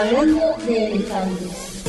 Hablando de elefantes.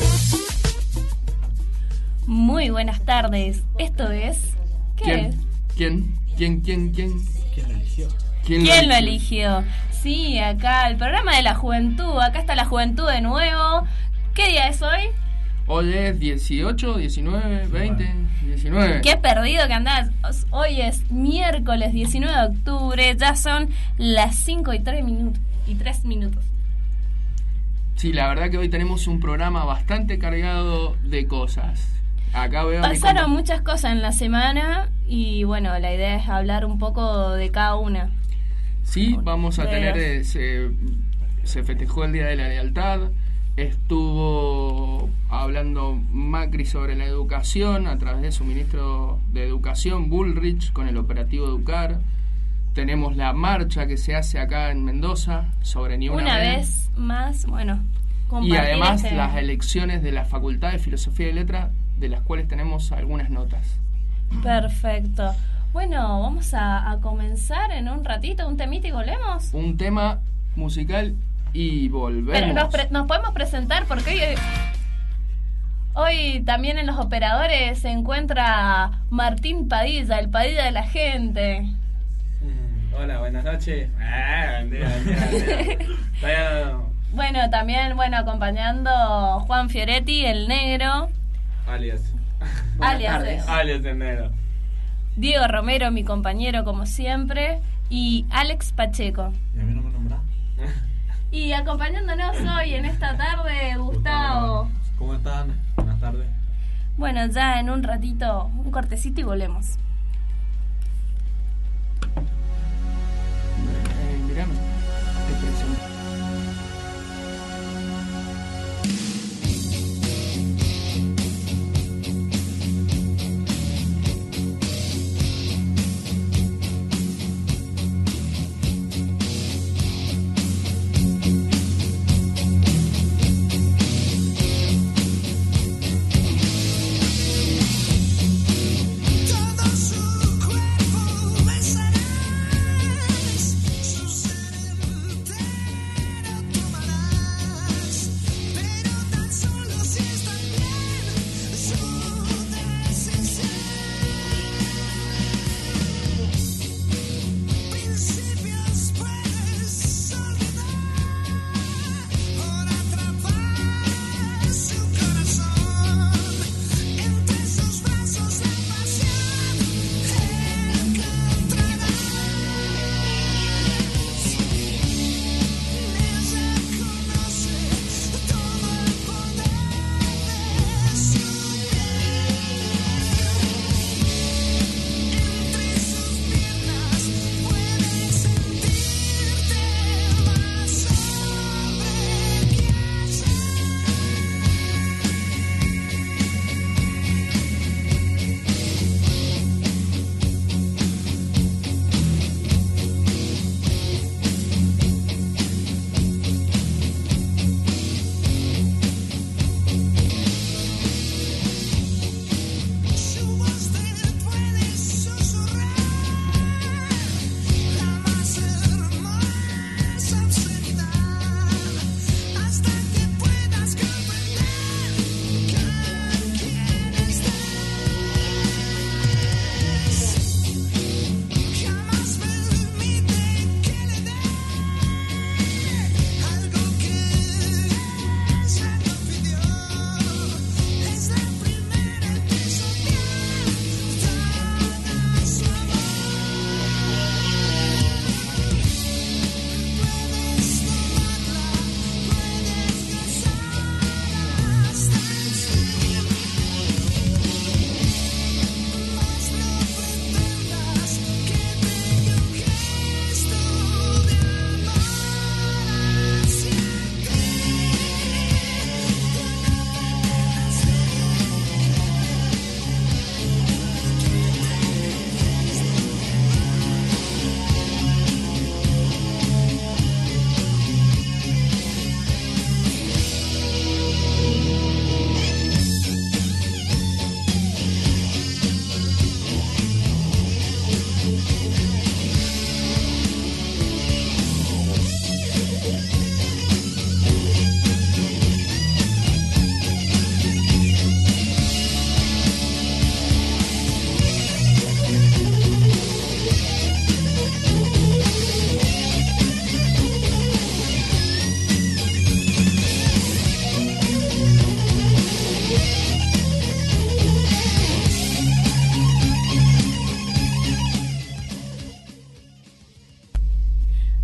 Muy buenas tardes. Esto es... ¿Qué es? ¿Quién lo eligió? ¿Quién lo eligió? Sí, acá el programa de la juventud. Acá está la juventud de nuevo. ¿Qué día es hoy? Hoy es 18, 19, 20, 19. Qué perdido que andás. Hoy es miércoles 19 de octubre. Ya son las 5 y 3 minutos. Sí, la verdad que hoy tenemos un programa bastante cargado de cosas. Acá veo Pasaron muchas cosas en la semana y bueno, la idea es hablar un poco de cada una. Sí, vamos a tener... se festejó el Día de la Lealtad. Estuvo hablando Macri sobre la educación a través de su ministro de Educación, Bullrich, con el operativo Educar. Tenemos la marcha que se hace acá en Mendoza sobre Ni Una vez más, bueno, y además las elecciones de la Facultad de Filosofía y Letras, de las cuales tenemos algunas notas. Perfecto. Bueno, vamos a comenzar en un ratito, un temita y volvemos. Un tema musical y volvemos. Pero nos podemos presentar porque hoy también en los operadores se encuentra Martín Padilla, el Padilla de la gente. Hola, buenas noches. Bueno, también acompañando Juan Fioretti, el negro. Alias el negro. Diego Romero, mi compañero como siempre. Y Alex Pacheco. ¿Y a mí no me nombrás? Y acompañándonos hoy en esta tarde, Gustavo. ¿Cómo están? Buenas tardes. Bueno, ya en un ratito, un cortecito y volvemos. Mirame, te presento. Todos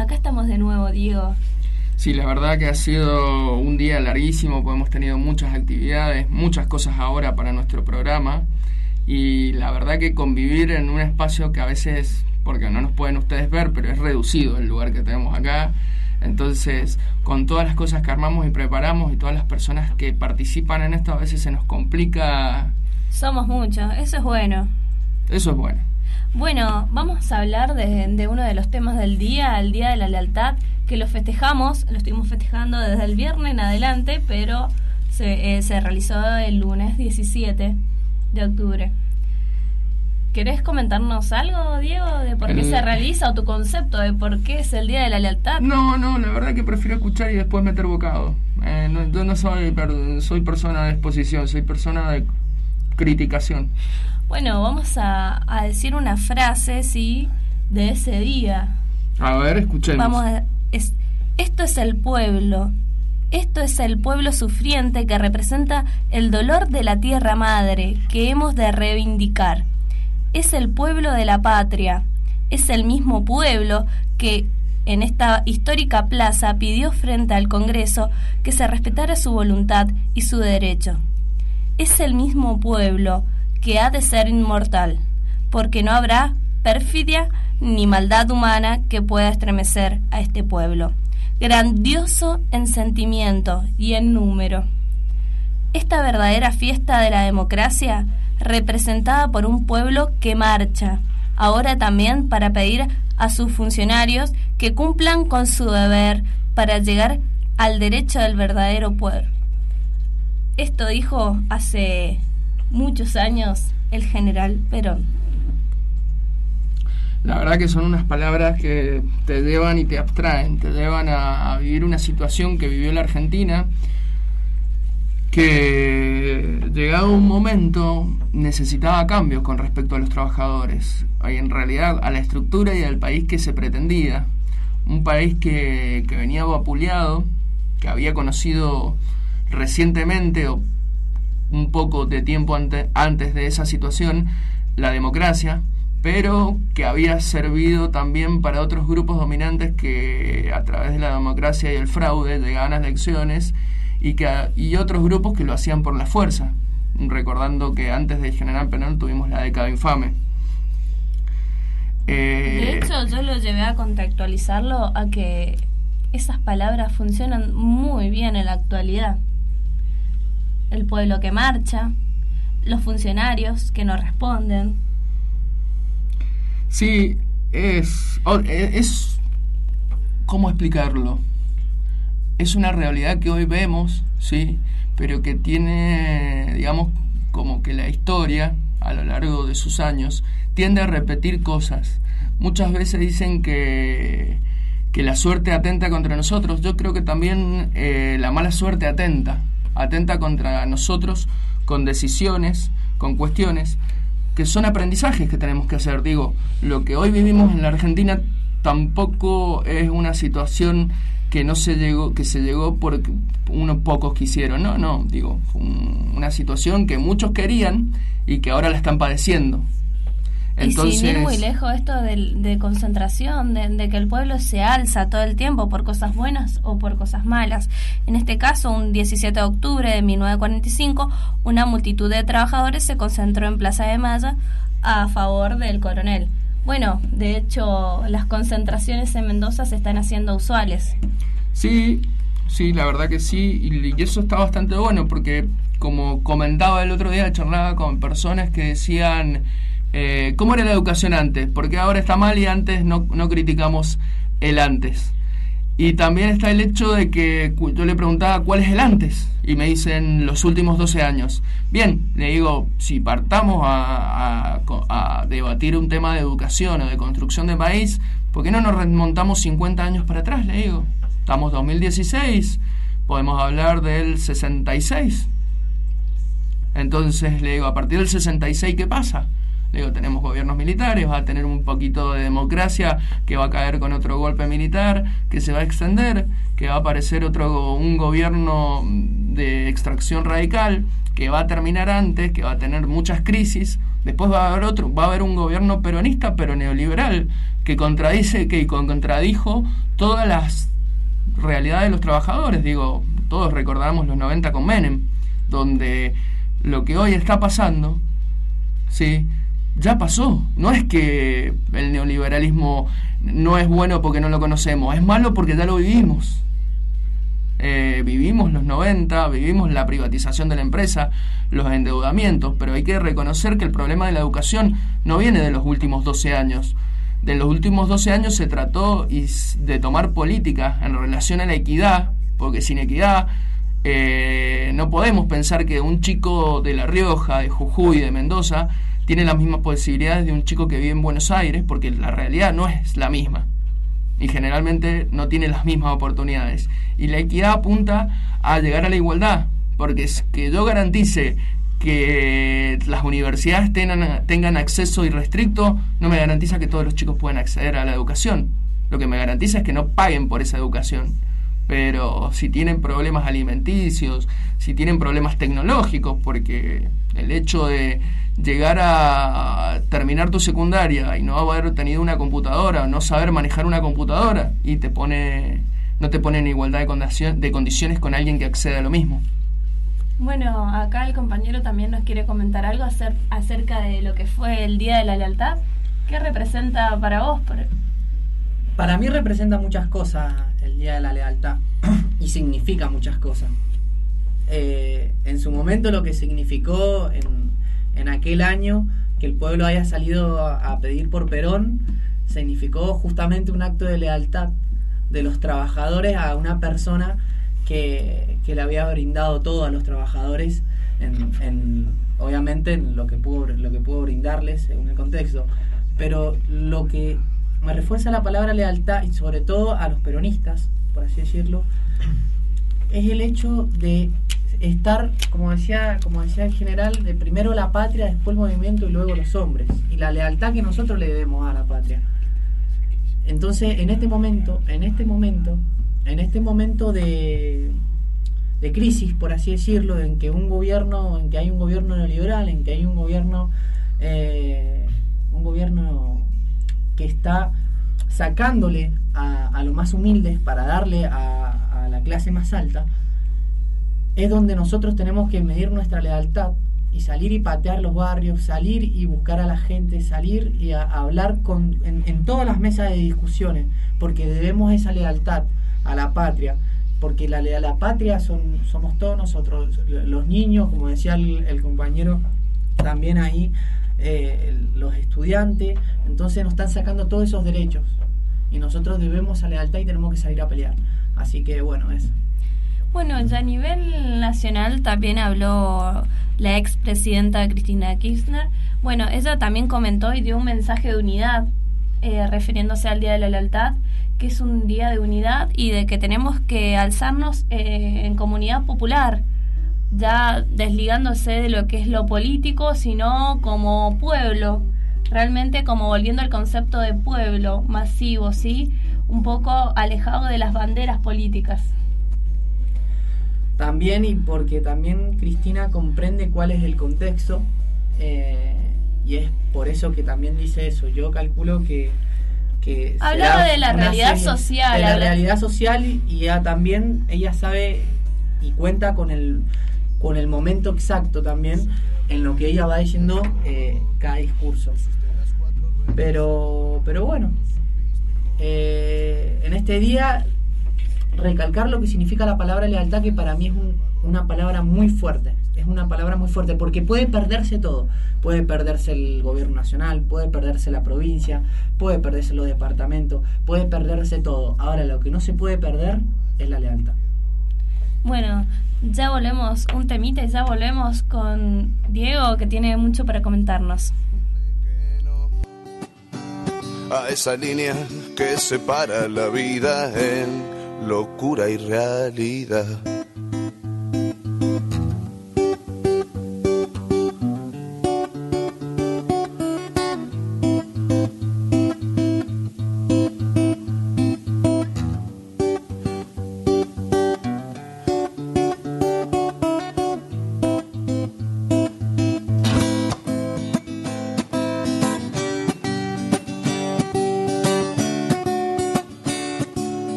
Acá estamos de nuevo, Diego. Sí, la verdad que ha sido un día larguísimo, pues hemos tenido muchas actividades, muchas cosas ahora para nuestro programa, y la verdad que convivir en un espacio que a veces, porque no nos pueden ustedes ver, pero es reducido el lugar que tenemos acá, entonces con todas las cosas que armamos y preparamos y todas las personas que participan en esto, a veces se nos complica. Somos muchos, eso es bueno. Eso es bueno. Bueno, vamos a hablar de uno de los temas del día, el Día de la Lealtad, que lo festejamos, lo estuvimos festejando desde el viernes en adelante, pero se realizó el lunes 17 de octubre. ¿Querés comentarnos algo, Diego, de por qué se realiza o tu concepto de por qué es el Día de la Lealtad? No, la verdad que prefiero escuchar y después meter bocado. Yo no soy persona de exposición, soy persona de criticación. Bueno, vamos a decir una frase, sí, de ese día. A ver, escuchemos. Esto es el pueblo. Esto es el pueblo sufriente que representa el dolor de la tierra madre que hemos de reivindicar. Es el pueblo de la patria. Es el mismo pueblo que en esta histórica plaza pidió frente al Congreso que se respetara su voluntad y su derecho. Es el mismo pueblo que ha de ser inmortal, porque no habrá perfidia ni maldad humana que pueda estremecer a este pueblo, grandioso en sentimiento y en número. Esta verdadera fiesta de la democracia, representada por un pueblo que marcha, ahora también para pedir a sus funcionarios que cumplan con su deber para llegar al derecho del verdadero pueblo. Esto dijo hace muchos años el general Perón. La verdad que son unas palabras que te llevan y te abstraen, te llevan a vivir una situación que vivió la Argentina, que llegado un momento necesitaba cambios con respecto a los trabajadores, y en realidad a la estructura y al país que se pretendía, un país que venía vapuleado, que había conocido recientemente o un poco de tiempo antes de esa situación la democracia, pero que había servido también para otros grupos dominantes que a través de la democracia y el fraude llegaban a las elecciones y otros grupos que lo hacían por la fuerza, recordando que antes del general Perón tuvimos la década infame. De hecho, yo lo llevé a contextualizarlo a que esas palabras funcionan muy bien en la actualidad. El pueblo que marcha, los funcionarios que no responden. Sí, es ¿cómo explicarlo? Es una realidad que hoy vemos, sí, pero que tiene, digamos, como que la historia, a lo largo de sus años, tiende a repetir cosas. Muchas veces dicen que la suerte atenta contra nosotros. Yo creo que también la mala suerte atenta contra nosotros con decisiones, con cuestiones que son aprendizajes que tenemos que hacer. Digo, lo que hoy vivimos en la Argentina tampoco es una situación que se llegó porque unos pocos quisieron. No, digo, una situación que muchos querían y que ahora la están padeciendo. Entonces, y sin ir muy lejos esto de concentración, de que el pueblo se alza todo el tiempo por cosas buenas o por cosas malas. En este caso, un 17 de octubre de 1945, una multitud de trabajadores se concentró en Plaza de Mayo a favor del coronel. Bueno, de hecho, las concentraciones en Mendoza se están haciendo usuales. Sí, la verdad que sí, y eso está bastante bueno, porque como comentaba el otro día, charlaba con personas que decían... ¿cómo era la educación antes? Porque ahora está mal y antes no criticamos el antes. Y también está el hecho de que yo le preguntaba ¿cuál es el antes? Y me dicen los últimos 12 años. Bien, le digo, si partamos a debatir un tema de educación o de construcción de país, ¿por qué no nos remontamos 50 años para atrás? Le digo, estamos 2016, podemos hablar del 66. Entonces le digo, a partir del 66, ¿qué pasa? Digo, tenemos gobiernos militares, va a tener un poquito de democracia que va a caer con otro golpe militar, que se va a extender, que va a aparecer un gobierno de extracción radical, que va a terminar antes, que va a tener muchas crisis. Después va a haber un gobierno peronista, pero neoliberal, que contradijo todas las realidades de los trabajadores. Digo, todos recordamos los 90 con Menem, donde lo que hoy está pasando, ¿sí?, ya pasó. No es que el neoliberalismo no es bueno porque no lo conocemos, es malo porque ya lo vivimos. Vivimos los 90, vivimos la privatización de la empresa, los endeudamientos, pero hay que reconocer que el problema de la educación no viene de los últimos 12 años. De los últimos 12 años se trató de tomar políticas en relación a la equidad, porque sin equidad no podemos pensar que un chico de La Rioja, de Jujuy, de Mendoza, tiene las mismas posibilidades de un chico que vive en Buenos Aires, porque la realidad no es la misma. Y generalmente no tiene las mismas oportunidades. Y la equidad apunta a llegar a la igualdad, porque es que yo garantice que las universidades tengan acceso irrestricto, no me garantiza que todos los chicos puedan acceder a la educación. Lo que me garantiza es que no paguen por esa educación. Pero si tienen problemas alimenticios, si tienen problemas tecnológicos, porque el hecho de llegar a terminar tu secundaria y no haber tenido una computadora, o no saber manejar una computadora, y no te pone en igualdad de condiciones con alguien que accede a lo mismo. Bueno, acá el compañero también nos quiere comentar algo acerca de lo que fue el Día de la Lealtad. ¿Qué representa para vos? Para mí representa muchas cosas el Día de la Lealtad y significa muchas cosas. En su momento lo que significó en aquel año que el pueblo haya salido a pedir por Perón, significó justamente un acto de lealtad de los trabajadores a una persona que le había brindado todo a los trabajadores, obviamente en lo que pudo brindarles según el contexto. Pero lo que me refuerza la palabra lealtad, y sobre todo a los peronistas, por así decirlo, es el hecho de estar, como decía el general, de primero la patria, después el movimiento y luego los hombres, y la lealtad que nosotros le debemos a la patria. Entonces, en este momento de crisis, por así decirlo, en que hay un gobierno neoliberal, en que hay un gobierno que está sacándole a los más humildes para darle a la clase más alta, es donde nosotros tenemos que medir nuestra lealtad y salir y patear los barrios, salir y buscar a la gente, salir y a hablar en todas las mesas de discusiones, porque debemos esa lealtad a la patria, porque la patria somos todos nosotros, los niños, como decía el compañero también ahí, los estudiantes. Entonces nos están sacando todos esos derechos y nosotros debemos esa lealtad y tenemos que salir a pelear. Así que bueno, eso. Bueno, ya a nivel nacional también habló la expresidenta Cristina Kirchner. Bueno, ella también comentó y dio un mensaje de unidad refiriéndose al Día de la Lealtad, que es un día de unidad y de que tenemos que alzarnos en comunidad popular, ya desligándose de lo que es lo político, sino como pueblo, realmente como volviendo al concepto de pueblo masivo, ¿sí? Un poco alejado de las banderas políticas. También, y porque también Cristina comprende cuál es el contexto, y es por eso que también dice eso. Yo calculo que hablaba de la realidad social. De la realidad social, y ella sabe y cuenta con el momento exacto también en lo que ella va diciendo cada discurso. Pero bueno, en este día recalcar lo que significa la palabra lealtad, que para mí es una palabra muy fuerte. Es una palabra muy fuerte porque puede perderse todo. Puede perderse el gobierno nacional, puede perderse la provincia, puede perderse los departamentos, puede perderse todo. Ahora, lo que no se puede perder es la lealtad. Bueno, ya volvemos un temita y ya volvemos con Diego, que tiene mucho para comentarnos. A esa línea que separa la vida en locura y realidad.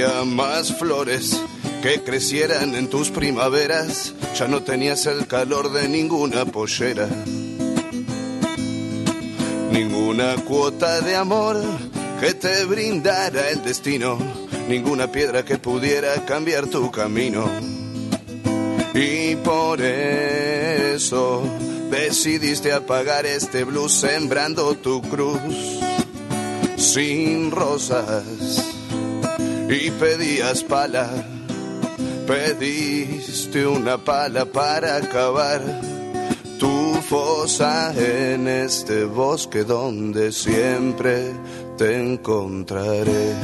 había más flores que crecieran en tus primaveras, ya no tenías el calor de ninguna pollera. Ninguna cuota de amor que te brindara el destino, ninguna piedra que pudiera cambiar tu camino. Y por eso decidiste apagar este blues sembrando tu cruz sin rosas y pedías pala, pediste una pala para acabar tu fosa en este bosque donde siempre te encontraré.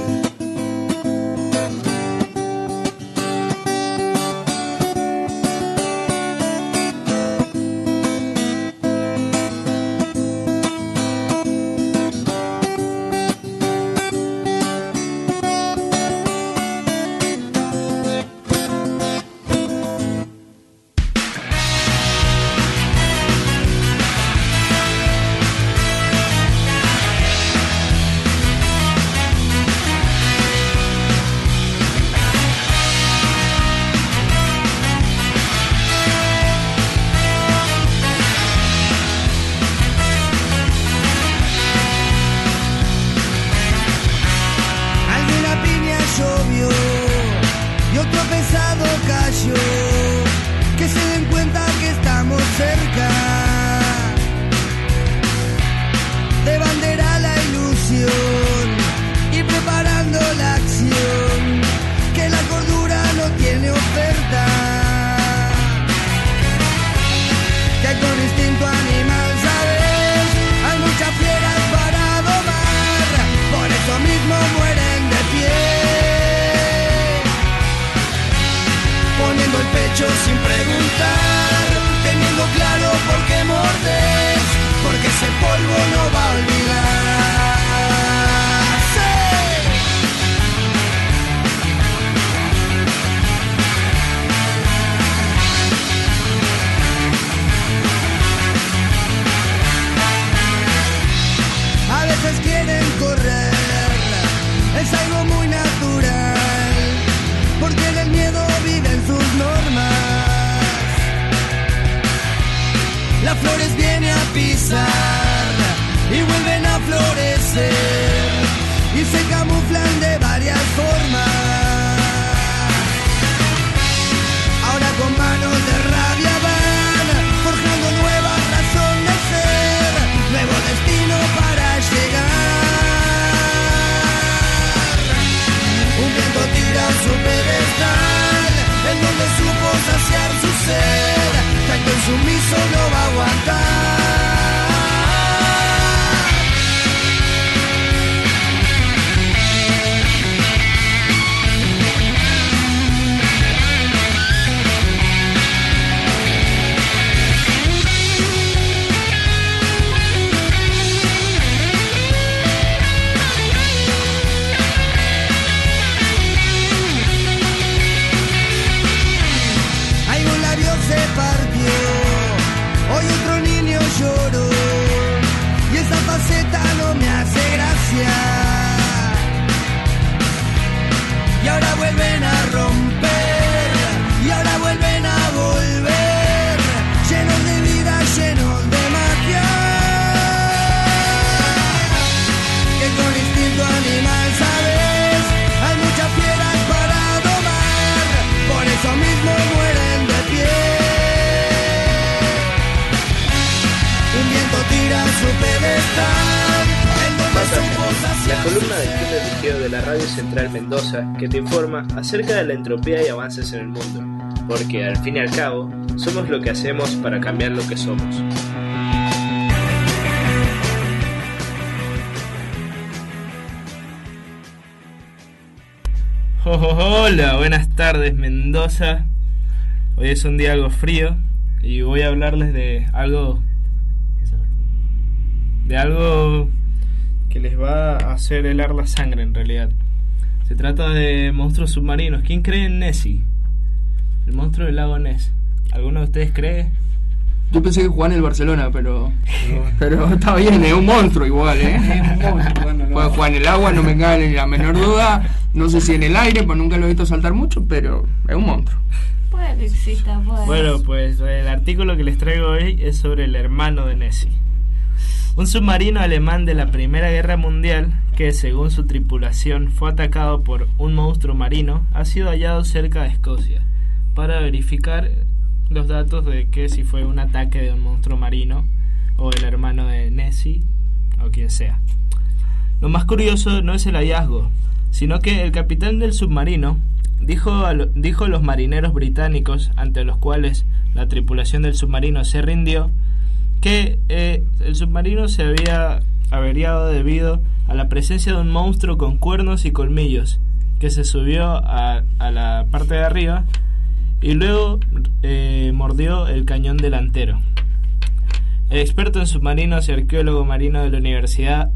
La columna del Club de Liceo de la Radio Central Mendoza que te informa acerca de la entropía y avances en el mundo, porque al fin y al cabo somos lo que hacemos para cambiar lo que somos. Hola, buenas tardes Mendoza. Hoy es un día algo frío y voy a hablarles de algo que les va a hacer helar la sangre en realidad. Se trata de monstruos submarinos. ¿Quién cree en Nessie? El monstruo del lago Ness. ¿Alguno de ustedes cree? Yo pensé que jugaba en el Barcelona, pero está bien, es un monstruo igual, ¿eh? Puede jugar en el agua, no me cabe ni la menor duda. No sé si en el aire, pues nunca lo he visto saltar mucho, pero es un monstruo. Puede que exista, puede. Bueno, pues el artículo que les traigo hoy es sobre el hermano de Nessie. Un submarino alemán de la Primera Guerra Mundial, que según su tripulación fue atacado por un monstruo marino, ha sido hallado cerca de Escocia, para verificar los datos de que si fue un ataque de un monstruo marino o el hermano de Nessie o quien sea. Lo más curioso no es el hallazgo, sino que el capitán del submarino dijo a los marineros británicos, ante los cuales la tripulación del submarino se rindió, que el submarino se había averiado debido a la presencia de un monstruo con cuernos y colmillos que se subió a la parte de arriba y luego mordió el cañón delantero. El experto en submarinos y arqueólogo marino de la Universidad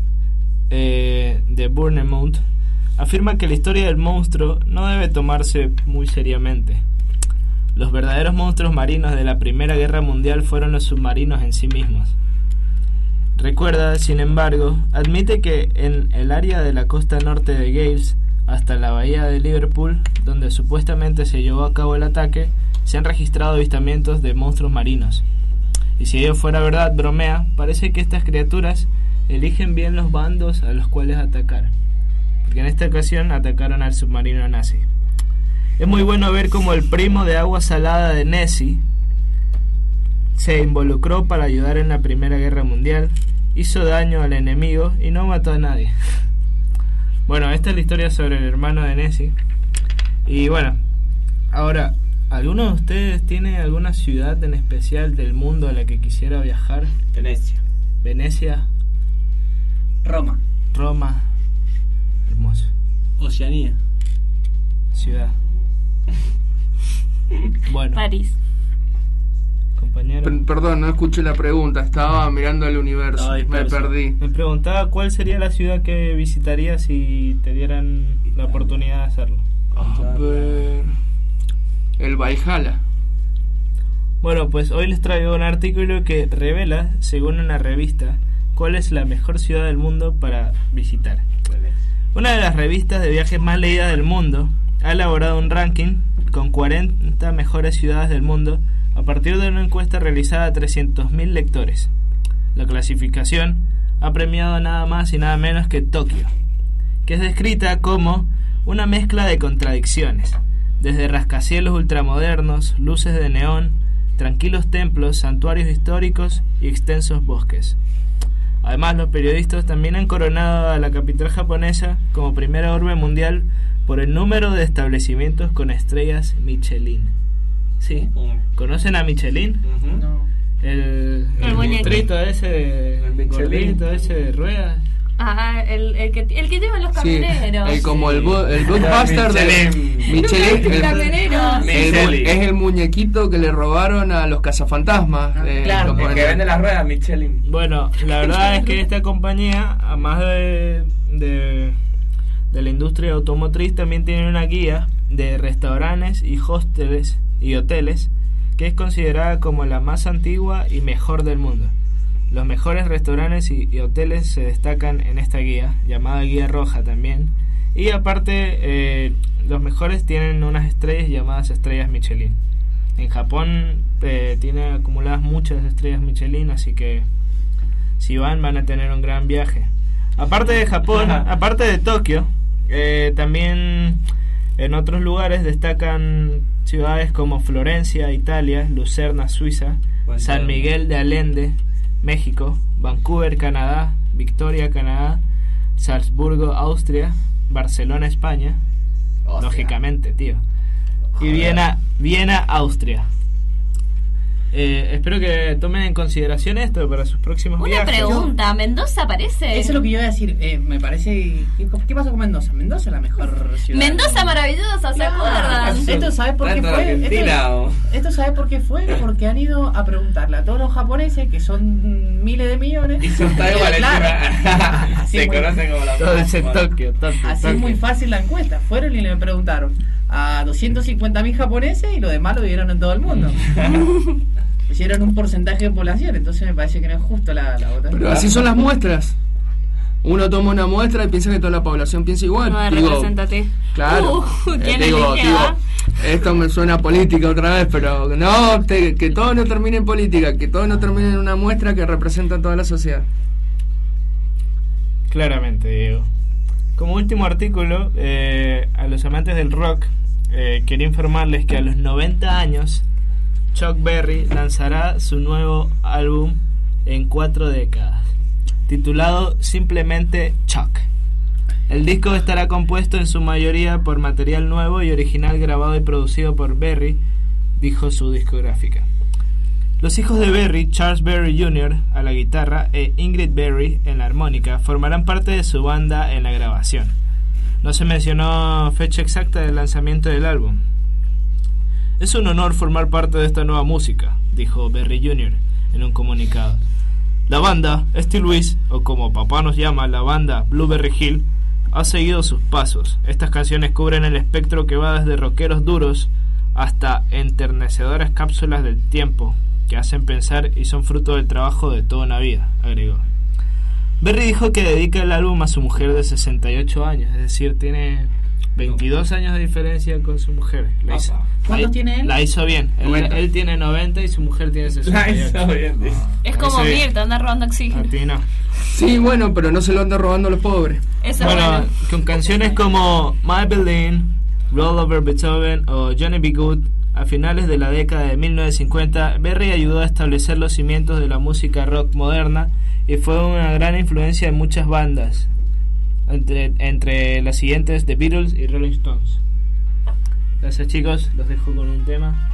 de Bournemouth afirma que la historia del monstruo no debe tomarse muy seriamente. Los verdaderos monstruos marinos de la Primera Guerra Mundial fueron los submarinos en sí mismos. Recuerda, sin embargo, admite que en el área de la costa norte de Gales hasta la bahía de Liverpool, donde supuestamente se llevó a cabo el ataque, se han registrado avistamientos de monstruos marinos. Y si ello fuera verdad, bromea, parece que estas criaturas eligen bien los bandos a los cuales atacar, porque en esta ocasión atacaron al submarino nazi. Es muy bueno ver cómo el primo de agua salada de Nessie se involucró para ayudar en la Primera Guerra Mundial, hizo daño al enemigo y no mató a nadie. Bueno, esta es la historia sobre el hermano de Nessie. Y bueno, ahora, ¿alguno de ustedes tiene alguna ciudad en especial del mundo a la que quisiera viajar? Venecia. Roma. Hermoso. Oceanía. Ciudad. Bueno. París. Compañero. Perdón, no escuché la pregunta, estaba mirando el universo, me perdí. Me preguntaba cuál sería la ciudad que visitarías si te dieran la oportunidad de hacerlo. A ver... El Valhalla. Bueno, pues hoy les traigo un artículo que revela, según una revista, cuál es la mejor ciudad del mundo para visitar. Una de las revistas de viajes más leídas del mundo ha elaborado un ranking con 40 mejores ciudades del mundo a partir de una encuesta realizada a 300.000 lectores. La clasificación ha premiado nada más y nada menos que Tokio, que es descrita como una mezcla de contradicciones, desde rascacielos ultramodernos, luces de neón, tranquilos templos, santuarios históricos y extensos bosques. Además, los periodistas también han coronado a la capital japonesa como primera urbe mundial por el número de establecimientos con estrellas Michelin. ¿Sí? ¿Conocen a Michelin? No. El muñequito ese gordito ese de ruedas. Ah, el que llevan los camioneros. Sí, como el Blockbuster de Michelin. Es el muñequito que le robaron a los cazafantasmas. Claro, el que vende las ruedas, Michelin. Bueno, la verdad es que esta compañía, además de la industria automotriz, también tiene una guía de restaurantes y hosteles y hoteles que es considerada como la más antigua y mejor del mundo. Los mejores restaurantes y hoteles se destacan en esta guía, llamada Guía Roja también. Y aparte, los mejores tienen unas estrellas llamadas estrellas Michelin. En Japón tiene acumuladas muchas estrellas Michelin, así que si van a tener un gran viaje. Aparte de Japón, aparte de Tokio, también en otros lugares destacan ciudades como Florencia, Italia, Lucerna, Suiza, San Miguel de Allende, México, Vancouver, Canadá, Victoria, Canadá, Salzburgo, Austria, Barcelona, España, lógicamente, tío, y Viena, Austria. Espero que tomen en consideración esto para sus próximos viajes. Una pregunta, ¿Mendoza aparece? Eso es lo que yo iba a decir. Me parece... ¿Qué pasó con Mendoza? Mendoza es la mejor ciudad. Mendoza maravillosa, ¿se acuerdan? ¿Esto sabes por qué fue? ¿Esto sabes por qué fue? Porque han ido a preguntarle a todos los japoneses, que son miles de millones. Y son tan iguales. Se conocen como la todo ese Tokio. Así es muy fácil la encuesta. Fueron y le preguntaron a 250.000 japoneses y lo demás lo vieron en todo el mundo. Hicieron un porcentaje de población, entonces me parece que no es justo la votación. Pero así son las muestras. uno toma una muestra y piensa que toda la población piensa igual. No es representativo. Claro. ¿Tiene digo, energía? esto me suena a política otra vez, pero no, que todo no termine en política, que todo no termine en una muestra que representa a toda la sociedad. Claramente, Diego. Como último artículo, a los amantes del rock, quería informarles que a los 90 años, Chuck Berry lanzará su nuevo álbum en 4 décadas, titulado simplemente Chuck. El disco estará compuesto en su mayoría por material nuevo y original grabado y producido por Berry, dijo su discográfica. Los hijos de Berry, Charles Berry Jr. a la guitarra e Ingrid Berry en la armónica, formarán parte de su banda en la grabación. No se mencionó fecha exacta del lanzamiento del álbum. Es un honor formar parte de esta nueva música, dijo Berry Jr. en un comunicado. La banda, Steve Louis, o como papá nos llama, la banda Blueberry Hill, ha seguido sus pasos. Estas canciones cubren el espectro que va desde rockeros duros hasta enternecedoras cápsulas del tiempo que hacen pensar y son fruto del trabajo de toda una vida, agregó. Berry dijo que dedica el álbum a su mujer de 68 años, es decir, tiene 22 años de diferencia con su mujer. ¿Cuántos tiene él? La hizo bien. Él tiene 90 y su mujer tiene 68. La hizo bien, dice. Es como Mirta, anda robando oxígeno. A ti no. Sí, bueno, pero no se lo anda robando a los pobres. Eso Bueno, es bueno. con canciones como My Berlin, Roll Over Beethoven o Johnny B. Good, a finales de la década de 1950, Berry ayudó a establecer los cimientos de la música rock moderna y fue una gran influencia en muchas bandas, entre las siguientes The Beatles y Rolling Stones. Gracias, chicos, los dejo con un tema.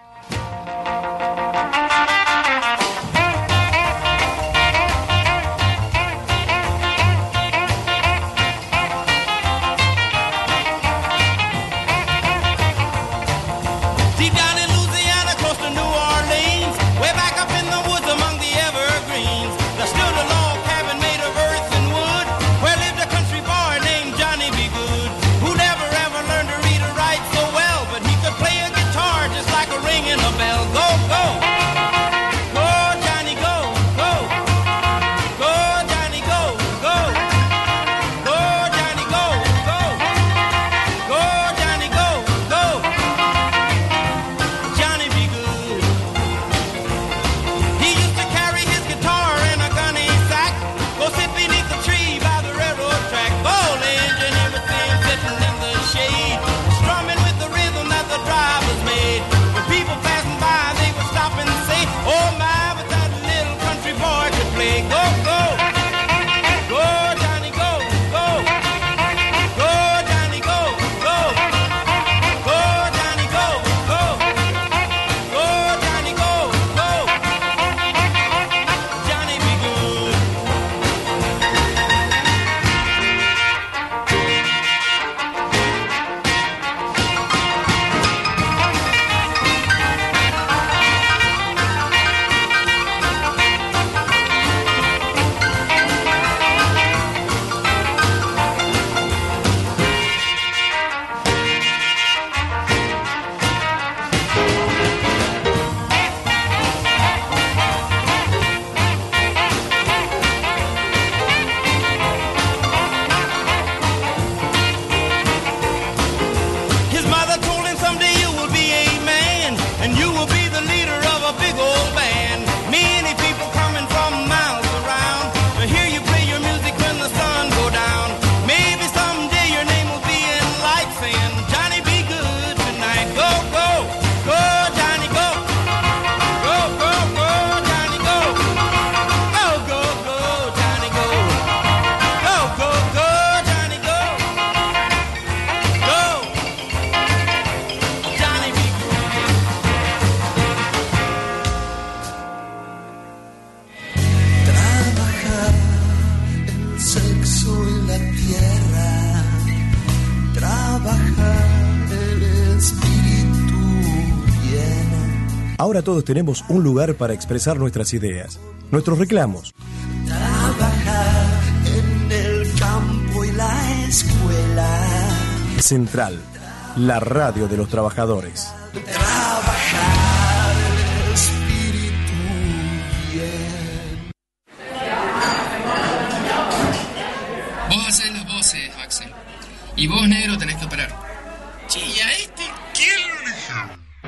Ahora todos tenemos un lugar para expresar nuestras ideas, nuestros reclamos. Trabajar en el campo y la escuela. Central, la radio de los trabajadores. Trabajar el espíritu bien. Y vos, negro, tenés que operar. Che, ¿y a este quién lo eligió?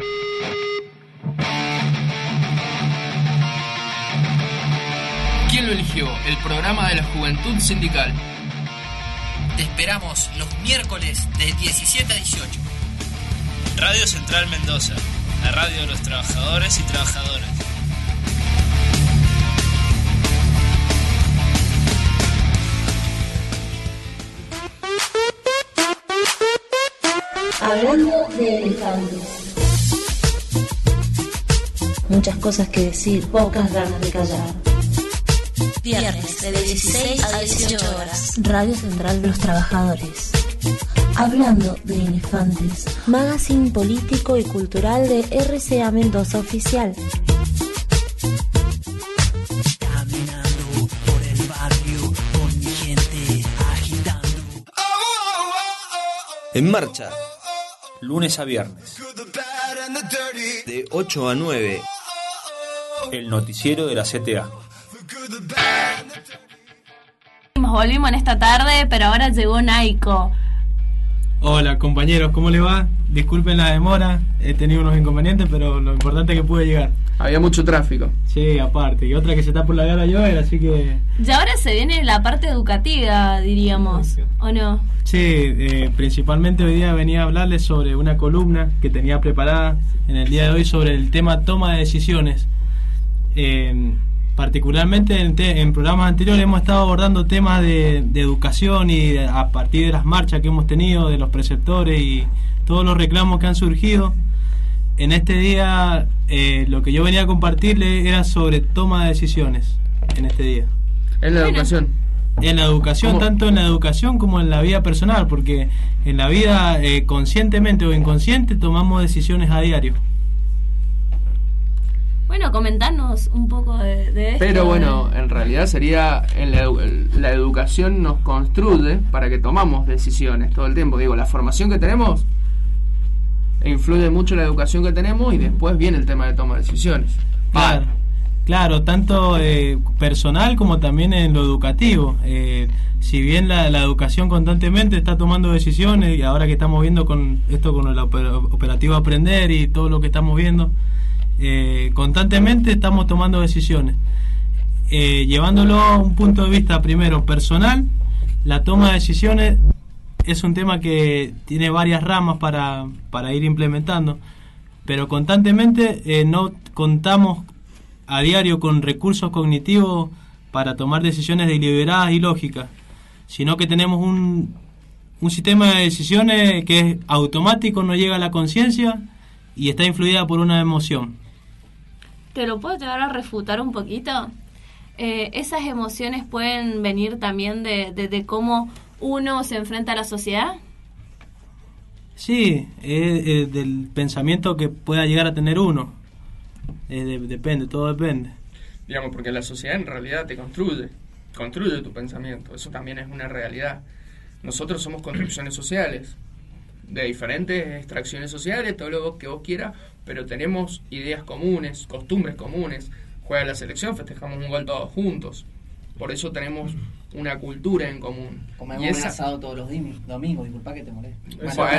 ¿Quién lo eligió? El programa de la Juventud Sindical. Te esperamos los miércoles de 17 a 18. Radio Central Mendoza, la radio de los trabajadores y trabajadoras. Hablando de elefantes. Muchas cosas que decir, pocas ganas de callar. Viernes de 16 a 18 horas. Radio Central de los Trabajadores. Hablando de elefantes. Magazine político y cultural de RCA Mendoza Oficial. Caminando por el barrio con mi gente agitando. En marcha, lunes a viernes, de 8 a 9, el noticiero de la CTA. Volvimos en esta tarde, pero ahora llegó Naiko. Hola compañeros, ¿cómo le va? Disculpen la demora, he tenido unos inconvenientes, pero lo importante es que pude llegar. Había mucho tráfico. Sí, aparte, y otra que se está por largar a llover, así que... Y ahora se viene la parte educativa, diríamos, ¿o no? Sí, principalmente hoy día venía a hablarles sobre una columna que tenía preparada en el día de hoy sobre el tema toma de decisiones. Particularmente en programas anteriores hemos estado abordando temas de educación y a partir de las marchas que hemos tenido, de los preceptores y todos los reclamos que han surgido. En este día lo que yo venía a compartirle era sobre toma de decisiones en este día. En la educación. En la educación, ¿cómo? Tanto en la educación como en la vida personal, porque en la vida conscientemente o inconsciente tomamos decisiones a diario. Bueno, comentanos un poco de esto. Pero bueno, en realidad sería la educación nos construye para que tomamos decisiones todo el tiempo. Digo, la formación que tenemos influye mucho en la educación que tenemos y después viene el tema de toma de decisiones. Claro, tanto personal como también en lo educativo. Si bien la educación constantemente está tomando decisiones, y ahora que estamos viendo con esto, con el operativo Aprender y todo lo que estamos viendo, constantemente estamos tomando decisiones, llevándolo a un punto de vista primero personal. La toma de decisiones es un tema que tiene varias ramas para ir implementando, pero constantemente no contamos a diario con recursos cognitivos para tomar decisiones deliberadas y lógicas, sino que tenemos un sistema de decisiones que es automático, no llega a la conciencia y está influida por una emoción. ¿Te lo puedo llevar a refutar un poquito? ¿Esas emociones pueden venir también de cómo uno se enfrenta a la sociedad? Sí, del pensamiento que pueda llegar a tener uno. Depende, todo depende. Digamos, porque la sociedad en realidad te construye tu pensamiento. Eso también es una realidad. Nosotros somos construcciones sociales, de diferentes extracciones sociales, todo lo que vos quieras, pero tenemos ideas comunes, costumbres comunes. Juega la selección, festejamos un gol todos juntos. Por eso tenemos una cultura en común. Comemos un asado todos los domingos, disculpa que te moleste.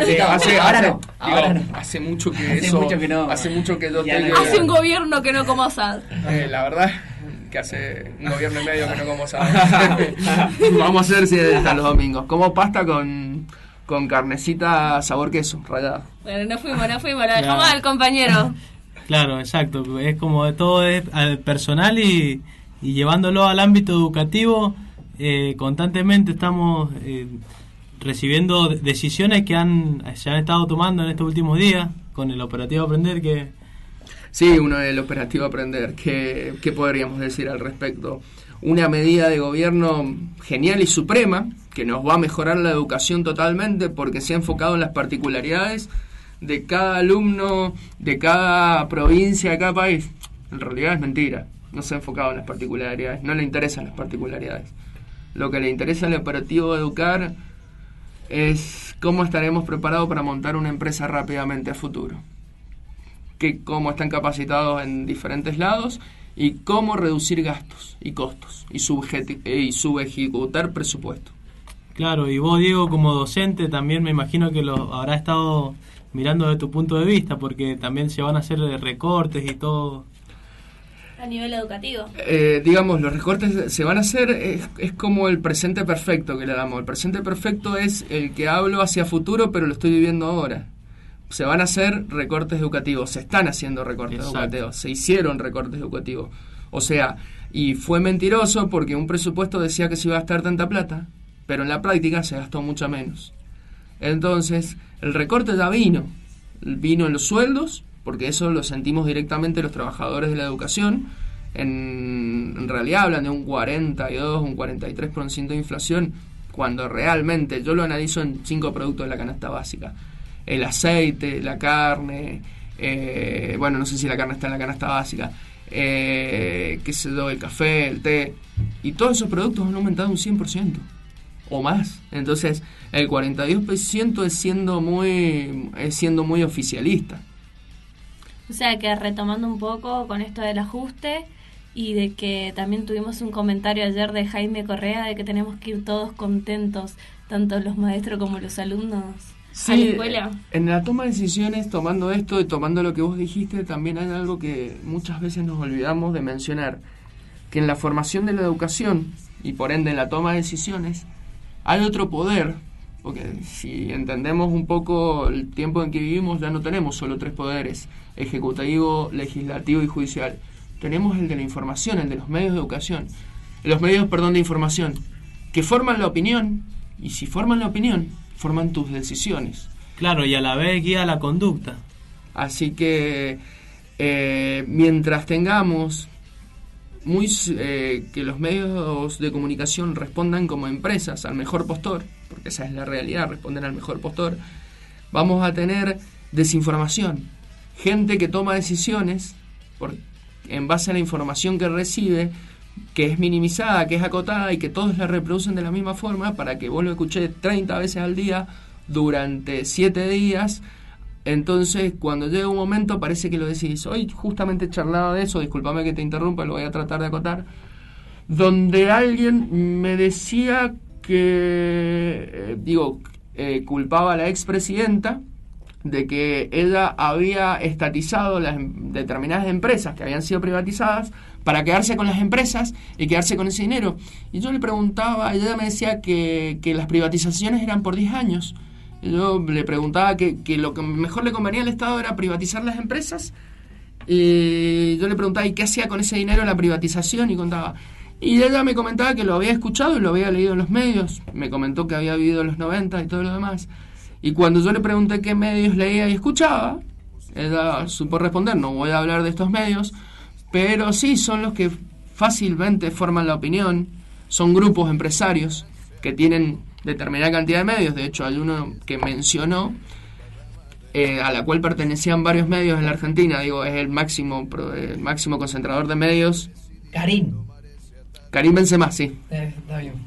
Hace mucho que no. Hace mucho que yo hace un gobierno que no como asado. La verdad que hace un gobierno y medio que no como asado. Vamos a ver si están los domingos. Como pasta con carnecita sabor queso, rallada. Bueno, no fuimos, la dejamos al compañero. Claro, exacto. Es como todo es personal y llevándolo al ámbito educativo, constantemente estamos recibiendo decisiones que se han estado tomando en estos últimos días con el operativo Aprender. Sí, el operativo Aprender. ¿Qué podríamos decir al respecto? Una medida de gobierno genial y suprema que nos va a mejorar la educación totalmente porque se ha enfocado en las particularidades de cada alumno, de cada provincia, de cada país. En realidad es mentira. No se ha enfocado en las particularidades, no le interesan las particularidades. Lo que le interesa al operativo Educar es cómo estaremos preparados para montar una empresa rápidamente a futuro, cómo están capacitados en diferentes lados y cómo reducir gastos y costos y subejecutar presupuesto. Claro, y vos, Diego, como docente, también me imagino que lo habrá estado mirando desde tu punto de vista, porque también se van a hacer recortes y todo. A nivel educativo. Digamos, los recortes se van a hacer, es como el presente perfecto que le damos. El presente perfecto es el que hablo hacia futuro, pero lo estoy viviendo ahora. Se van a hacer recortes educativos, se están haciendo recortes educativos, se hicieron recortes educativos. O sea, y fue mentiroso porque un presupuesto decía que se iba a gastar tanta plata, pero en la práctica se gastó mucha menos. Entonces, el recorte ya vino en los sueldos, porque eso lo sentimos directamente los trabajadores de la educación. En realidad hablan de un 42, un 43% de inflación, cuando realmente yo lo analizo en 5 productos de la canasta básica. El aceite, la carne, bueno, no sé si la carne está en la canasta básica, qué sé yo, el café, el té, y todos esos productos han aumentado un 100% o más. Entonces, el 42% es siendo muy oficialista. O sea que, retomando un poco con esto del ajuste y de que también tuvimos un comentario ayer de Jaime Correa de que tenemos que ir todos contentos, tanto los maestros como los alumnos, sí, a la escuela. En la toma de decisiones, tomando esto y tomando lo que vos dijiste, también hay algo que muchas veces nos olvidamos de mencionar, que en la formación de la educación y por ende en la toma de decisiones hay otro poder, porque si entendemos un poco el tiempo en que vivimos, ya no tenemos solo 3 poderes: ejecutivo, legislativo y judicial. Tenemos el de la información, el de los medios de educación, de información, que forman la opinión, y si forman la opinión, forman tus decisiones. Claro, y a la vez guía la conducta. Así que mientras tengamos que los medios de comunicación respondan como empresas al mejor postor, porque esa es la realidad, responden al mejor postor, vamos a tener desinformación, gente que toma decisiones en base a la información que recibe, que es minimizada, que es acotada y que todos la reproducen de la misma forma para que vos lo escuches 30 veces al día durante 7 días. Entonces, cuando llega un momento, parece que lo decís. Hoy justamente charlaba de eso, discúlpame que te interrumpa, lo voy a tratar de acotar, donde alguien me decía que, culpaba a la expresidenta de que ella había estatizado las determinadas empresas que habían sido privatizadas para quedarse con las empresas y quedarse con ese dinero. Y yo le preguntaba, y ella me decía que las privatizaciones eran por 10 años. Y yo le preguntaba que lo que mejor le convenía al Estado era privatizar las empresas. Y yo le preguntaba, ¿y qué hacía con ese dinero la privatización? Y contaba. Y ella me comentaba que lo había escuchado y lo había leído en los medios. Me comentó que había vivido en los 90 y todo lo demás. Y cuando yo le pregunté qué medios leía y escuchaba, ella supo responder: no voy a hablar de estos medios, pero sí son los que fácilmente forman la opinión. Son grupos empresarios que tienen determinada cantidad de medios. De hecho, hay uno que mencionó, a la cual pertenecían varios medios en la Argentina. Digo, es el máximo concentrador de medios. Karim Benzema, sí. Está bien.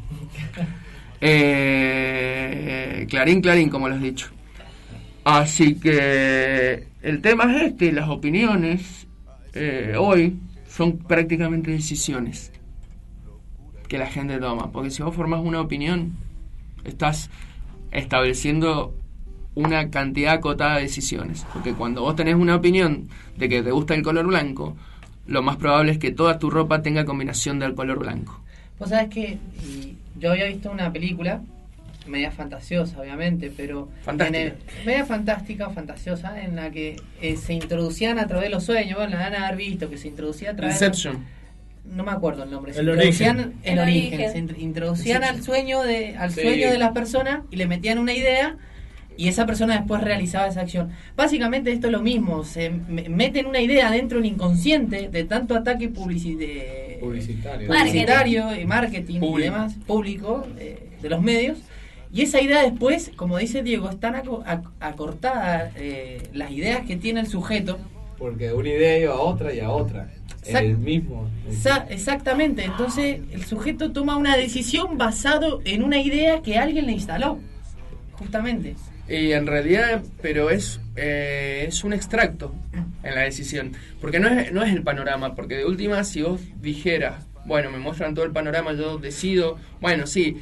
Clarín, como lo has dicho. Así que el tema es las opiniones hoy son prácticamente decisiones que la gente toma, porque si vos formás una opinión, estás estableciendo una cantidad acotada de decisiones, porque cuando vos tenés una opinión de que te gusta el color blanco, lo más probable es que toda tu ropa tenga combinación del color blanco. Vos sabés que yo había visto una película media fantasiosa, obviamente, pero media fantástica o fantasiosa, en la que se introducían a través de los sueños. Bueno, la van a haber visto, que se introducía a través Inception. No me acuerdo el nombre. El origen. Se introducían al sueño de las personas y le metían una idea y esa persona después realizaba esa acción. Básicamente esto es lo mismo, se meten una idea dentro del inconsciente de tanto ataque publicitario y marketing público. Y demás, público, de los medios, y esa idea después, como dice Diego, están acortadas las ideas que tiene el sujeto. Porque de una idea iba a otra y a otra. El mismo. Exactamente, entonces el sujeto toma una decisión basado en una idea que alguien le instaló, justamente. Y en realidad, pero es un extracto en la decisión, porque no es el panorama, porque de última, si vos dijeras, bueno, me muestran todo el panorama, yo decido, bueno, sí,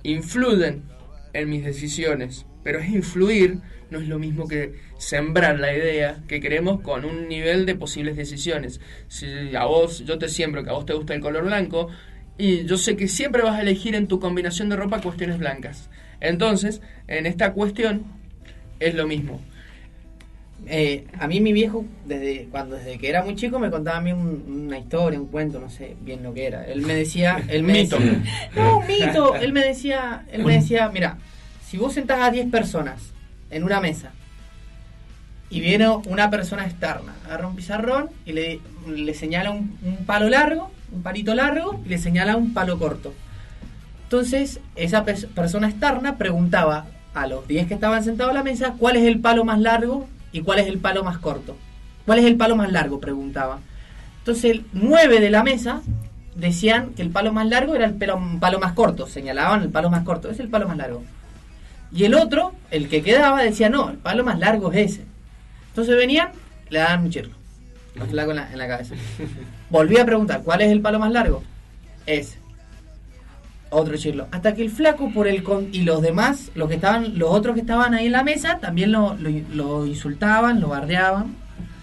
influyen en mis decisiones, pero es influir, no es lo mismo que sembrar la idea que queremos con un nivel de posibles decisiones. Si a vos, yo te siembro que a vos te gusta el color blanco, y yo sé que siempre vas a elegir en tu combinación de ropa cuestiones blancas. Entonces, en esta cuestión es lo mismo. A mí mi viejo, desde que era muy chico, me contaba a mí una historia, un cuento, no sé bien lo que era. Él me decía... Mito. No, un mito. Él me decía, mira, si vos sentás a 10 personas en una mesa y viene una persona externa, agarra un pizarrón y le señala un palo largo, un palito largo, y le señala un palo corto. Entonces, esa persona externa preguntaba a los 10 que estaban sentados a la mesa cuál es el palo más largo y cuál es el palo más corto. ¿Cuál es el palo más largo?, preguntaba. Entonces, 9 de la mesa decían que el palo más largo era el palo más corto, señalaban el palo más corto, es el palo más largo. Y el otro, el que quedaba, decía, no, el palo más largo es ese. Entonces venían, le daban un chirlo, un flaco en la cabeza. Volví a preguntar, ¿cuál es el palo más largo? Ese. Otro chirlo. Hasta que el flaco y los demás, los otros que estaban ahí en la mesa, también lo insultaban, lo bardeaban.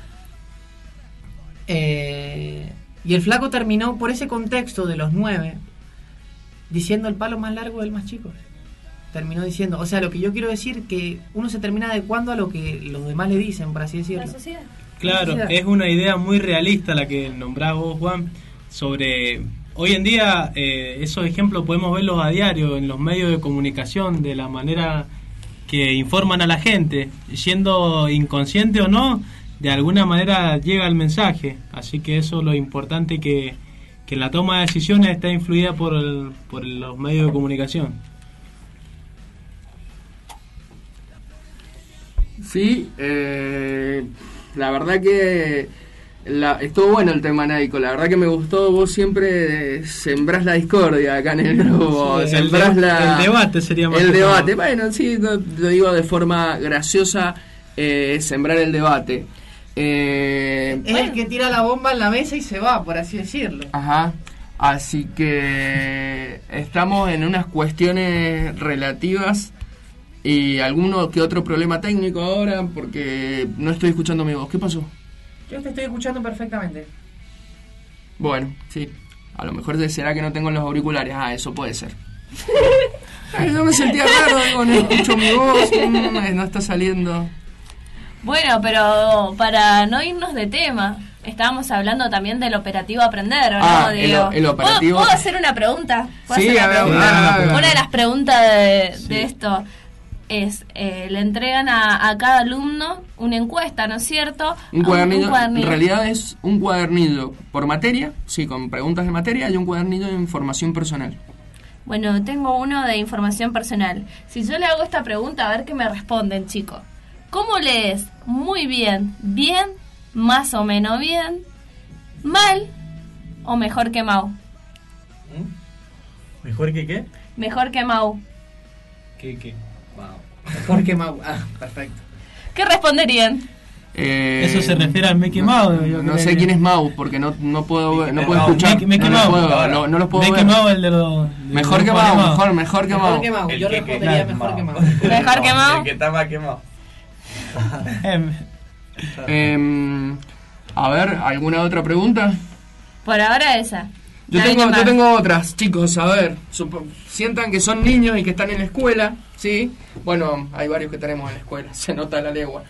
Y el flaco terminó, por ese contexto de los 9, diciendo el palo más largo es el más chico. Terminó diciendo, o sea, lo que yo quiero decir, que uno se termina adecuando a lo que los demás le dicen, por así decirlo. La sociedad. Claro, es una idea muy realista la que nombrás vos, Juan, sobre... Hoy en día esos ejemplos podemos verlos a diario en los medios de comunicación, de la manera que informan a la gente, siendo inconsciente o no, de alguna manera llega el mensaje. Así que eso es lo importante, que la toma de decisiones está influida por los medios de comunicación. Sí, la verdad que estuvo bueno el tema, Naiko. La verdad que me gustó. Vos siempre sembrás la discordia acá en el grupo. Sí, sembrás el debate sería más. El debate. Bueno, sí, lo digo de forma graciosa, sembrar el debate. Es el que tira la bomba en la mesa y se va, por así decirlo. Ajá. Así que estamos en unas cuestiones relativas y alguno que otro problema técnico ahora, porque no estoy escuchando mi voz. ¿Qué pasó? Yo te estoy escuchando perfectamente. Bueno, sí. A lo mejor será que no tengo los auriculares. Ah, eso puede ser. Yo me sentía raro, digo, no escucho mi voz, no está saliendo. Bueno, pero para no irnos de tema, estábamos hablando también del operativo Aprender, ¿o no? Digo, el operativo... ¿Puedo hacer una pregunta? Sí, a ver. Una de las preguntas de esto es, le entregan a cada alumno una encuesta, ¿no es cierto? Un cuadernillo. En realidad es un cuadernillo por materia, sí, con preguntas de materia, y un cuadernillo de información personal. Bueno, tengo uno de información personal. Si yo le hago esta pregunta, a ver qué me responden, chicos. ¿Cómo lees? Muy bien, bien, más o menos bien, mal o mejor que Mau. ¿Mejor que qué? Mejor que Mau. ¿Qué? Wow. Mejor que Mau. Ah, perfecto. ¿Qué responderían? Eso se refiere al Mickey Mouse. No sé quién es Mau, porque no puedo escuchar. Mickey Mouse. No los puedo Mickey ver. Mouse, el de los... Mejor que Mau, mejor que Mau. Yo respondería mejor que Mau. Mejor que Mau. El que está más quemado. A ver, ¿alguna otra pregunta? Por ahora esa. Yo tengo otras, chicos, a ver. Sientan que son niños y que están en la escuela, ¿sí? Bueno, hay varios que tenemos en la escuela, se nota la legua.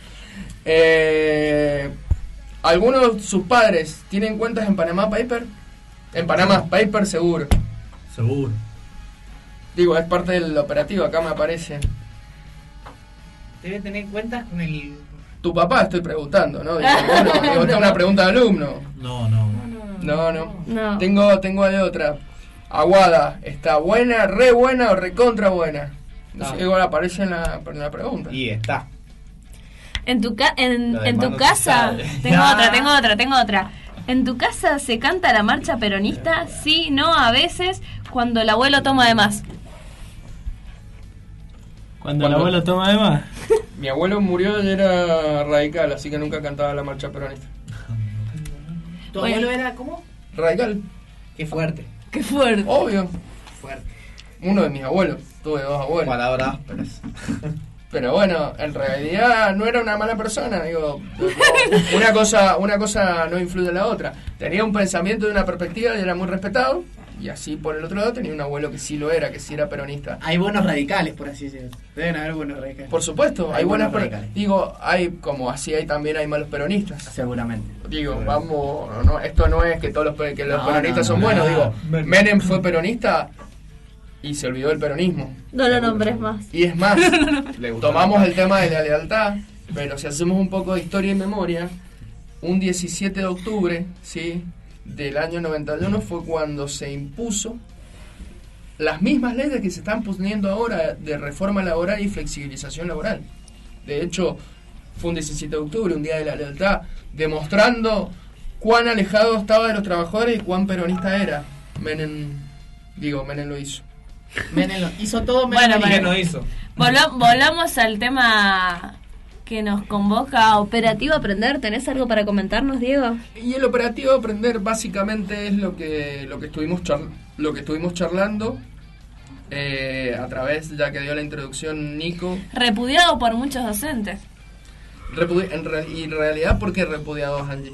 ¿Algunos de sus padres tienen cuentas en Panama Paper? En Panama Paper seguro. Seguro. Digo, es parte del operativo, acá me aparece. Debe tener cuentas con el... Tu papá, estoy preguntando, ¿no? Digo, bueno, esta es una pregunta de alumno. No. Tengo ahí otra. Aguada, ¿está buena, re buena o recontra buena? No sé, igual aparece en la pregunta. Y está. En tu casa, tengo otra. ¿En tu casa se canta la marcha peronista? Sí, no, a veces, cuando el abuelo toma de más. Cuando el abuelo toma de más. Mi abuelo murió y era radical, así que nunca cantaba la marcha peronista. ¿Tu abuelo era cómo? Radical. Qué fuerte. Qué fuerte. Obvio. Fuerte. Uno de mis abuelos, tuve 2 abuelos. Palabras ásperas. Pero bueno, en realidad no era una mala persona, digo, una cosa no influye en la otra. Tenía un pensamiento de una perspectiva y era muy respetado, y así por el otro lado tenía un abuelo que sí lo era, que sí era peronista. Hay buenos radicales, por así decirlo. Deben haber buenos radicales. Por supuesto, hay buenos radicales. Digo, hay como así también hay malos peronistas. Seguramente. Digo, vamos, no, esto no es que todos los peronistas son buenos, digo, Menem fue peronista y se olvidó del peronismo. No lo nombres más. Y es más, tomamos el tema de la lealtad, pero si hacemos un poco de historia y memoria, un 17 de octubre, ¿sí?, del año 91 fue cuando se impuso las mismas leyes que se están poniendo ahora de reforma laboral y flexibilización laboral. De hecho, fue un 17 de octubre, un día de la lealtad, demostrando cuán alejado estaba de los trabajadores y cuán peronista era. Menem lo hizo. Menem lo hizo todo. Bueno, ¿qué no hizo? Volvamos al tema que nos convoca, Operativo Aprender. ¿Tenés algo para comentarnos, Diego? Y el Operativo Aprender básicamente es lo que estuvimos charlando a través, ya que dio la introducción Nico. Repudiado por muchos docentes. Y en realidad, ¿por qué repudiados, Angie?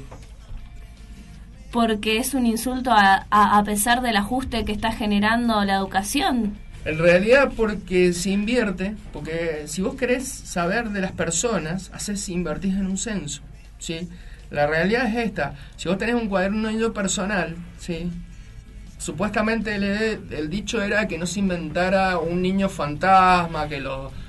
Porque es un insulto a pesar del ajuste que está generando la educación. En realidad porque se invierte, porque si vos querés saber de las personas, invertís en un censo, ¿sí? La realidad es esta: si vos tenés un cuaderno personal, ¿sí?, supuestamente el dicho era que no se inventara un niño fantasma, que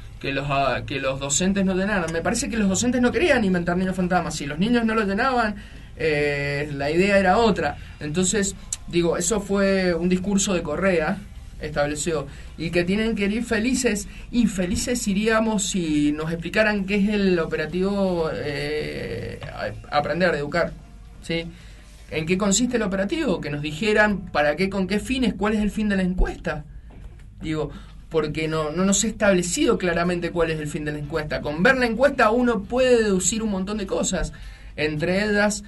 los docentes no llenaran. Me parece que los docentes no querían inventar niños fantasmas. Si los niños no lo llenaban, la idea era otra. Entonces, digo, eso fue un discurso de Correa, estableció, y que tienen que ir felices, y felices iríamos si nos explicaran qué es el operativo Aprender, educar, ¿sí? ¿En qué consiste el operativo? Que nos dijeran para qué, con qué fines, cuál es el fin de la encuesta. Digo, porque no nos ha establecido claramente cuál es el fin de la encuesta. Con ver la encuesta uno puede deducir un montón de cosas, entre ellas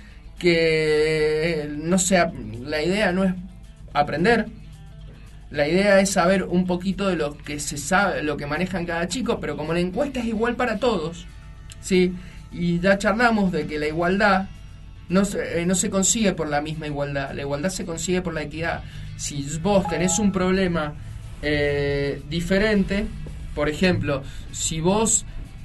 que la idea no es aprender. La idea es saber un poquito de lo que se sabe, lo que manejan cada chico, pero como la encuesta es igual para todos, ¿sí? Y ya charlamos de que la igualdad no se consigue por la misma igualdad, la igualdad se consigue por la equidad. Si vos tenés un problema diferente, por ejemplo, si vos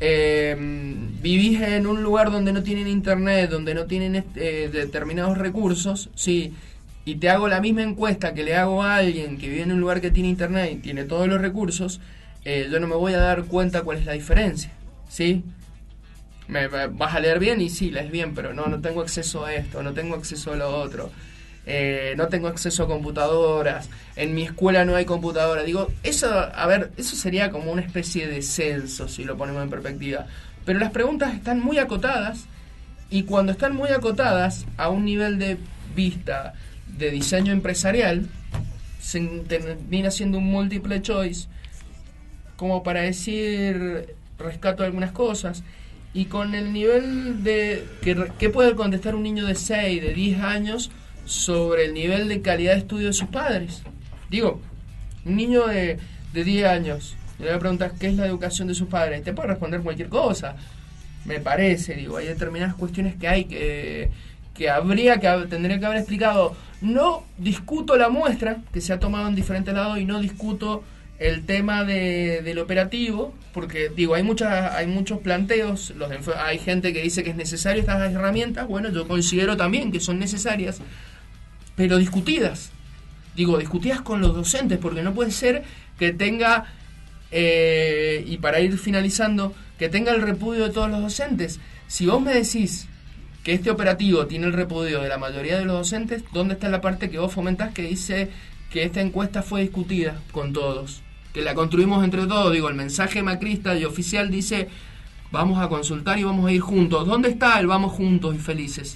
vivís en un lugar donde no tienen internet, donde no tienen determinados recursos, ¿sí?, y te hago la misma encuesta que le hago a alguien que vive en un lugar que tiene internet y tiene todos los recursos, yo no me voy a dar cuenta cuál es la diferencia, ¿sí? Vas a leer bien y sí, lees bien, pero no tengo acceso a esto, no tengo acceso a lo otro, no tengo acceso a computadoras, en mi escuela no hay computadora. Digo, eso sería como una especie de censo, si lo ponemos en perspectiva. Pero las preguntas están muy acotadas, y cuando están muy acotadas a un nivel de vista de diseño empresarial, se termina siendo un multiple choice, como para decir, rescato algunas cosas, y con el nivel de que puede contestar un niño de 6, de 10 años sobre el nivel de calidad de estudio de sus padres. Digo, un niño de 10 años, le voy a preguntar qué es la educación de sus padres, te puede responder cualquier cosa, me parece. Digo, hay determinadas cuestiones que hay que tendría que haber explicado. No discuto la muestra que se ha tomado en diferentes lados, y no discuto el tema del operativo, porque digo, hay muchos planteos, hay gente que dice que es necesario estas herramientas. Bueno, yo considero también que son necesarias, pero discutidas con los docentes, porque no puede ser que tenga, y para ir finalizando, que tenga el repudio de todos los docentes. Si vos me decís que este operativo tiene el repudio de la mayoría de los docentes, ¿dónde está la parte que vos fomentás que dice que esta encuesta fue discutida con todos, que la construimos entre todos? Digo, el mensaje macrista y oficial dice, vamos a consultar y vamos a ir juntos. ¿Dónde está el vamos juntos y felices?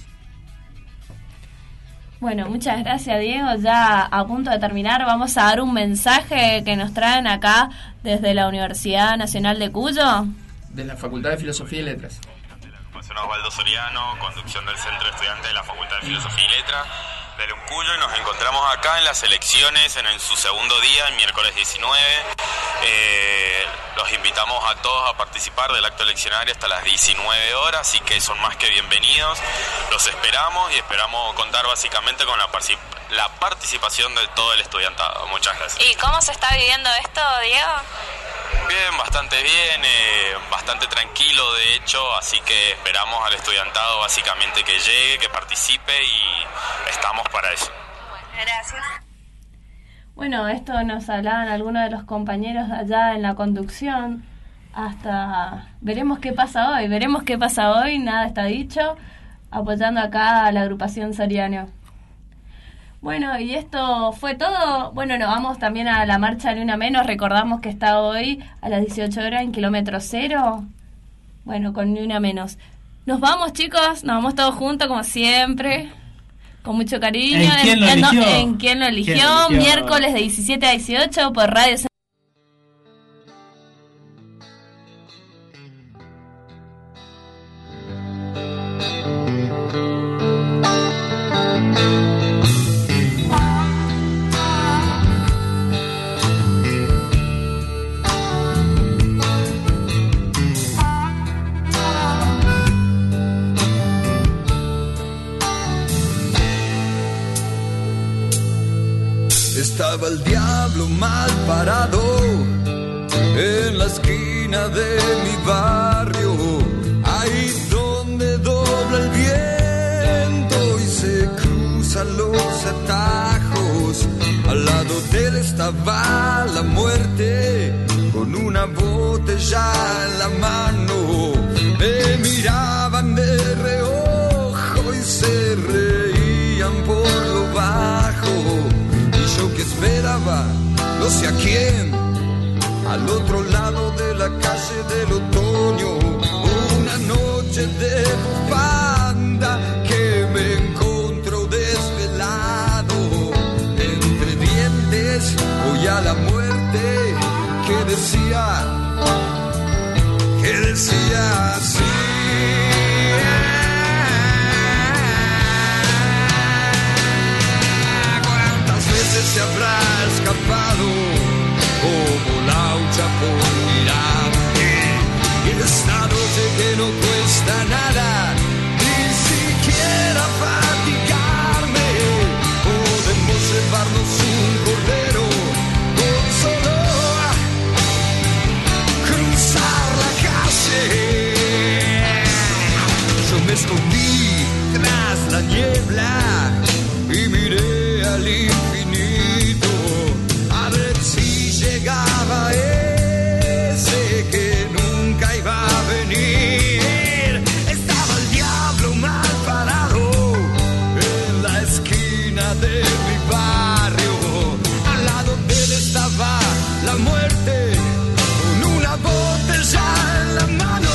Bueno, muchas gracias, Diego. Ya a punto de terminar, vamos a dar un mensaje que nos traen acá desde la Universidad Nacional de Cuyo. De la Facultad de Filosofía y Letras. Osvaldo Soriano, conducción del Centro de Estudiantes de la Facultad de Filosofía y Letras. del Uncuyo y nos encontramos acá en las elecciones en su segundo día, el miércoles 19. Los invitamos a todos a participar del acto eleccionario hasta las 19 horas, así que son más que bienvenidos. Los esperamos y esperamos contar básicamente con la participación de todo el estudiantado. Muchas gracias. ¿Y cómo se está viviendo esto, Diego? Bien, bastante bien, bastante tranquilo de hecho, así que esperamos al estudiantado básicamente que llegue, que participe y estamos para eso. Gracias. Bueno, esto nos hablaban algunos de los compañeros allá en la conducción. Veremos qué pasa hoy, nada está dicho, apoyando acá a la agrupación Soriano. Bueno, y esto fue todo. Bueno, nos vamos también a la marcha Ni Una Menos. Recordamos que está hoy a las 18 horas en kilómetro 0. Bueno, con Ni Una Menos. Nos vamos, chicos, nos vamos todos juntos como siempre, con mucho cariño. ¿En quién lo eligió? Miércoles de 17 a 18 por Radio Centro. Estaba el diablo mal parado en la esquina de mi barrio, ahí donde dobla el viento y se cruzan los atajos. Al lado de él estaba la muerte con una botella en la mano. Me miraban de reojo y se reían por lo bajo. Yo que esperaba, no sé a quién, al otro lado de la calle del otoño, una noche de bufanda que me encontró desvelado, entre dientes voy a la muerte, que decía así. Se habrá escapado como laucha por mirarte, y esta noche que no cuesta nada, ni siquiera fatigarme, podemos llevarnos un cordero con solo cruzar la calle. Yo me escondí tras la niebla y miré al infinito a ver si llegaba ese que nunca iba a venir. Estaba el diablo mal parado en la esquina de mi barrio, al lado de él estaba la muerte con una botella en la mano.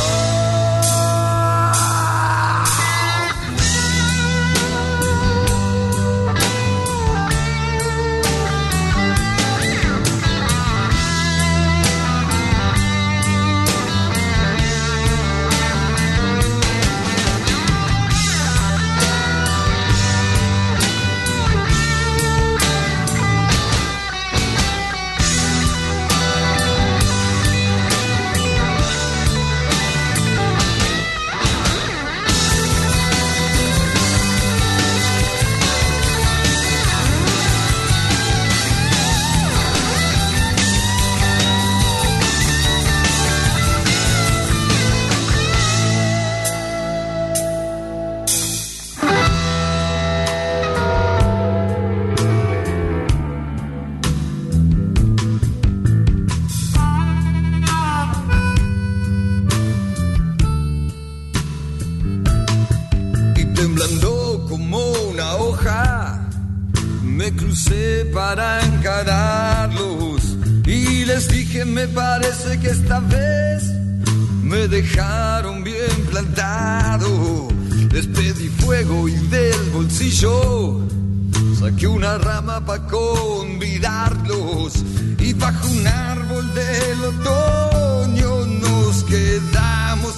Para encararlos y les dije, me parece que esta vez me dejaron bien plantado. Les pedí fuego y del bolsillo saqué una rama para convidarlos, y bajo un árbol del otoño nos quedamos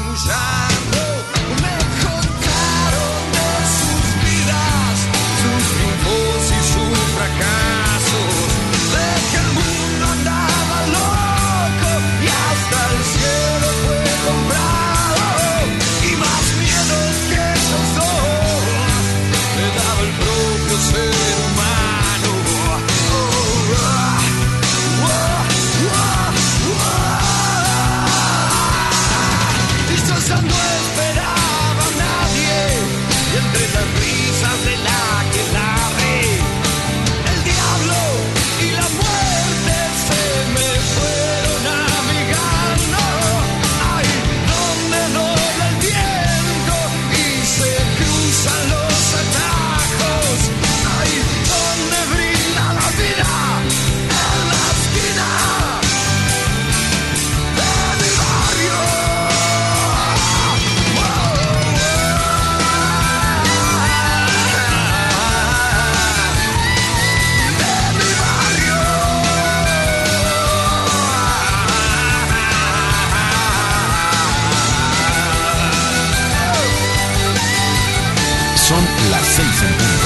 chamullando. Me contaron de sus vidas, sus Son las 6 en punto.